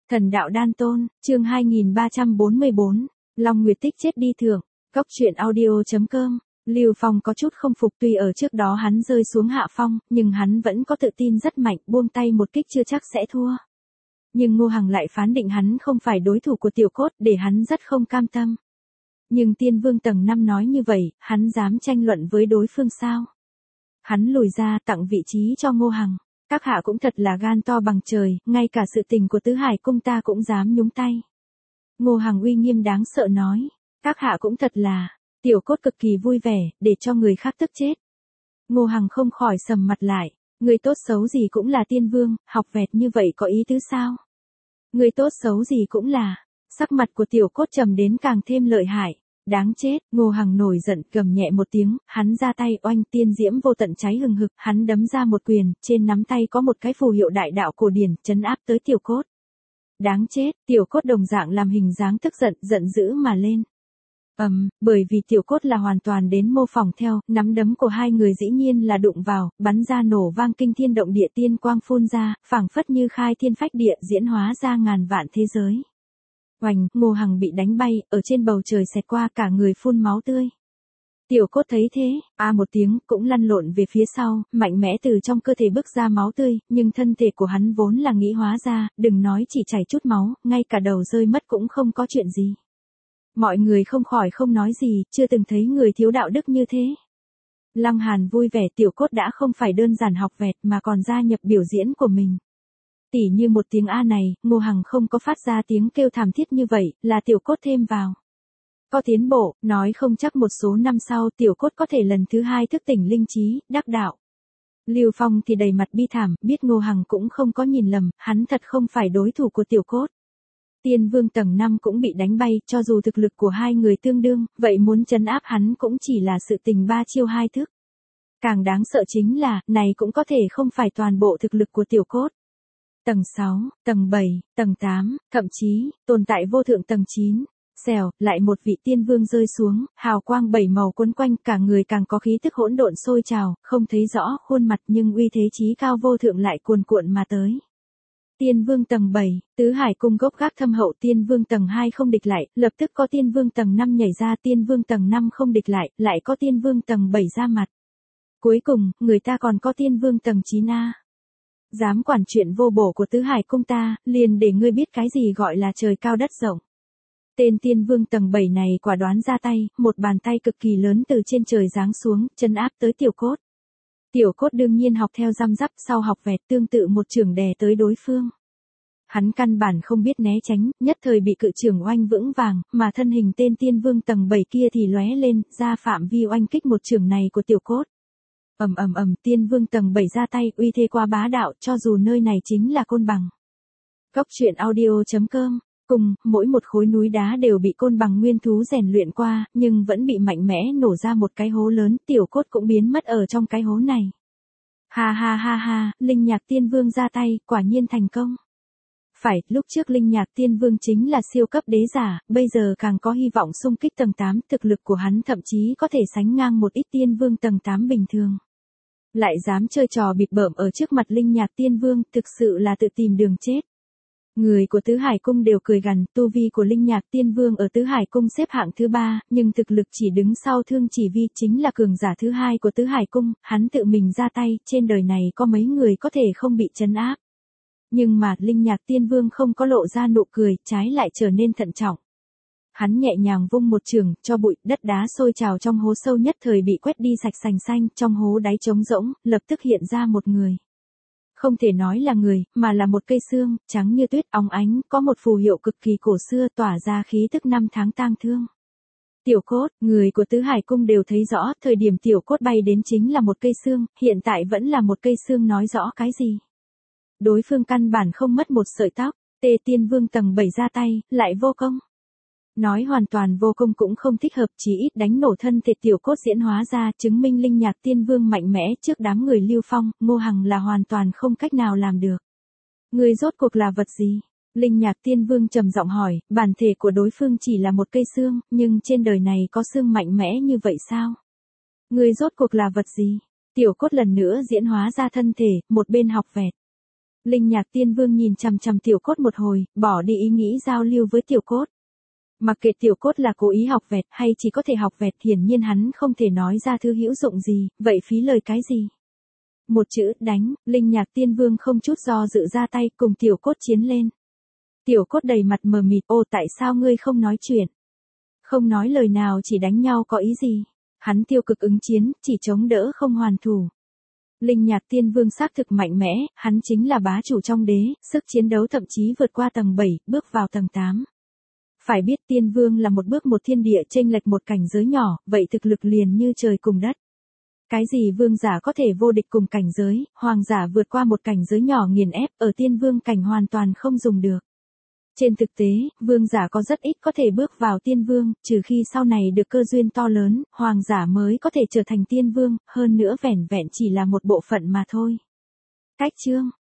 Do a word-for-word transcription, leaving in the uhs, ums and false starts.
Thần đạo đan tôn, chương hai nghìn ba trăm bốn mươi bốn, Long Nguyệt Tích chết đi thượng, Cốc truyện audio.com. Lưu Phong có chút không phục, tuy ở trước đó hắn rơi xuống hạ phong, nhưng hắn vẫn có tự tin rất mạnh, buông tay một kích chưa chắc sẽ thua. Nhưng Ngô Hằng lại phán định hắn không phải đối thủ của Tiểu Cốt, để hắn rất không cam tâm. Nhưng Tiên Vương tầng năm nói như vậy, hắn dám tranh luận với đối phương sao? Hắn lùi ra tặng vị trí cho Ngô Hằng. Các hạ cũng thật là gan to bằng trời, ngay cả sự tình của Tứ Hải cung ta cũng dám nhúng tay. Ngô Hằng uy nghiêm đáng sợ nói, các hạ cũng thật là, Tiểu Cốt cực kỳ vui vẻ, để cho người khác tức chết. Ngô Hằng không khỏi sầm mặt lại, người tốt xấu gì cũng là Tiên Vương, học vẹt như vậy có ý tứ sao? Người tốt xấu gì cũng là, sắc mặt của Tiểu Cốt trầm đến càng thêm lợi hại. Đáng chết, Ngô Hằng nổi giận, gầm nhẹ một tiếng, hắn ra tay oanh, tiên diễm vô tận cháy hừng hực, hắn đấm ra một quyền, trên nắm tay có một cái phù hiệu đại đạo cổ điển, trấn áp tới Tiểu Cốt. Đáng chết, Tiểu Cốt đồng dạng làm hình dáng tức giận, giận dữ mà lên. Ầm, um, bởi vì Tiểu Cốt là hoàn toàn đến mô phỏng theo, nắm đấm của hai người dĩ nhiên là đụng vào, bắn ra nổ vang kinh thiên động địa, tiên quang phun ra, phảng phất như khai thiên phách địa, diễn hóa ra ngàn vạn thế giới. Oành, Ngô Hằng bị đánh bay, ở trên bầu trời xẹt qua, cả người phun máu tươi. Tiểu Cốt thấy thế, a một tiếng, cũng lăn lộn về phía sau, mạnh mẽ từ trong cơ thể bước ra máu tươi, nhưng thân thể của hắn vốn là nghĩ hóa ra, đừng nói chỉ chảy chút máu, ngay cả đầu rơi mất cũng không có chuyện gì. Mọi người không khỏi không nói gì, chưa từng thấy người thiếu đạo đức như thế. Lăng Hàn vui vẻ, Tiểu Cốt đã không phải đơn giản học vẹt mà còn gia nhập biểu diễn của mình. Tỉ như một tiếng A này, Ngô Hằng không có phát ra tiếng kêu thảm thiết như vậy, là Tiểu Cốt thêm vào. Có tiến bộ, nói không chắc một số năm sau Tiểu Cốt có thể lần thứ hai thức tỉnh linh trí, đắc đạo. Lưu Phong thì đầy mặt bi thảm, biết Ngô Hằng cũng không có nhìn lầm, hắn thật không phải đối thủ của Tiểu Cốt. Tiên Vương tầng năm cũng bị đánh bay, cho dù thực lực của hai người tương đương, vậy muốn trấn áp hắn cũng chỉ là sự tình ba chiêu hai thức. Càng đáng sợ chính là, này cũng có thể không phải toàn bộ thực lực của Tiểu Cốt. Tầng sáu, tầng bảy, tầng tám, thậm chí, tồn tại vô thượng tầng chín. Xèo, lại một vị tiên vương rơi xuống, hào quang bảy màu quấn quanh, cả người càng có khí tức hỗn độn sôi trào, không thấy rõ khuôn mặt nhưng uy thế chí cao vô thượng lại cuồn cuộn mà tới. Tiên vương tầng bảy, Tứ Hải cung gốc gác thâm hậu, tiên vương tầng hai không địch lại, lập tức có tiên vương tầng năm nhảy ra, tiên vương tầng năm không địch lại, lại có tiên vương tầng bảy ra mặt. Cuối cùng, người ta còn có tiên vương tầng chín a. Dám quản chuyện vô bổ của Tứ Hải cung ta, liền để ngươi biết cái gì gọi là trời cao đất rộng. Tên tiên vương tầng bảy này quả đoán ra tay, một bàn tay cực kỳ lớn từ trên trời giáng xuống, chân áp tới Tiểu Cốt. Tiểu Cốt đương nhiên học theo răm rắp, sau học vẹt tương tự một chưởng đè tới đối phương. Hắn căn bản không biết né tránh, nhất thời bị cự chưởng oanh vững vàng, mà thân hình tên tiên vương tầng bảy kia thì lóe lên, ra phạm vi oanh kích một chưởng này của Tiểu Cốt. Ầm ầm ầm, tiên vương tầng bảy ra tay, uy thế quá bá đạo, cho dù nơi này chính là Côn Bằng. Cốc truyện audio.com. Cùng, mỗi một khối núi đá đều bị Côn Bằng nguyên thú rèn luyện qua, nhưng vẫn bị mạnh mẽ nổ ra một cái hố lớn, Tiểu Cốt cũng biến mất ở trong cái hố này. Ha ha ha ha, Linh Nhạc Tiên Vương ra tay, quả nhiên thành công. Phải, lúc trước Linh Nhạc Tiên Vương chính là siêu cấp đế giả, bây giờ càng có hy vọng xung kích tầng tám, thực lực của hắn thậm chí có thể sánh ngang một ít Tiên Vương tầng tám bình thường. Lại dám chơi trò bịp bợm ở trước mặt Linh Nhạc Tiên Vương, thực sự là tự tìm đường chết. Người của Tứ Hải cung đều cười gằn, tu vi của Linh Nhạc Tiên Vương ở Tứ Hải cung xếp hạng thứ ba, nhưng thực lực chỉ đứng sau Thương Chỉ Vi, chính là cường giả thứ hai của Tứ Hải cung, hắn tự mình ra tay, trên đời này có mấy người có thể không bị trấn áp. Nhưng mà, Linh Nhạc Tiên Vương không có lộ ra nụ cười, trái lại trở nên thận trọng. Hắn nhẹ nhàng vung một chưởng, cho bụi, đất đá sôi trào trong hố sâu nhất thời bị quét đi sạch sành xanh, trong hố đáy trống rỗng, lập tức hiện ra một người. Không thể nói là người, mà là một cây xương, trắng như tuyết, óng ánh, có một phù hiệu cực kỳ cổ xưa tỏa ra khí tức năm tháng tang thương. Tiểu Cốt, người của Tứ Hải cung đều thấy rõ, thời điểm Tiểu Cốt bay đến chính là một cây xương, hiện tại vẫn là một cây xương, nói rõ cái gì? Đối phương căn bản không mất một sợi tóc, Tê Tiên Vương tầng bảy ra tay, lại vô công. Nói hoàn toàn vô công cũng không thích hợp, chỉ ít đánh nổ thân thể Tiểu Cốt diễn hóa ra, chứng minh Linh Nhạc Tiên Vương mạnh mẽ trước đám người Lưu Phong, Ngô Hằng là hoàn toàn không cách nào làm được. Người rốt cuộc là vật gì? Linh Nhạc Tiên Vương trầm giọng hỏi, bản thể của đối phương chỉ là một cây xương, nhưng trên đời này có xương mạnh mẽ như vậy sao? Người rốt cuộc là vật gì? Tiểu Cốt lần nữa diễn hóa ra thân thể, một bên học vẹt. Linh Nhạc Tiên Vương nhìn chằm chằm Tiểu Cốt một hồi, bỏ đi ý nghĩ giao lưu với Tiểu Cốt. Mặc kệ Tiểu Cốt là cố ý học vẹt hay chỉ có thể học vẹt, hiển nhiên hắn không thể nói ra thứ hữu dụng gì, vậy phí lời cái gì? Một chữ, đánh. Linh Nhạc Tiên Vương không chút do dự ra tay cùng Tiểu Cốt chiến lên. Tiểu Cốt đầy mặt mờ mịt, ô tại sao ngươi không nói chuyện? Không nói lời nào, chỉ đánh nhau có ý gì? Hắn tiêu cực ứng chiến, chỉ chống đỡ không hoàn thủ. Linh Nhạc Tiên Vương xác thực mạnh mẽ, hắn chính là bá chủ trong đế, sức chiến đấu thậm chí vượt qua tầng bảy, bước vào tầng tám. Phải biết Tiên Vương là một bước một thiên địa, chênh lệch một cảnh giới nhỏ, vậy thực lực liền như trời cùng đất. Cái gì vương giả có thể vô địch cùng cảnh giới, hoàng giả vượt qua một cảnh giới nhỏ nghiền ép, ở Tiên Vương cảnh hoàn toàn không dùng được. Trên thực tế, vương giả có rất ít có thể bước vào Tiên Vương, trừ khi sau này được cơ duyên to lớn, hoàng giả mới có thể trở thành Tiên Vương, hơn nữa vẻn vẹn chỉ là một bộ phận mà thôi. Cách chương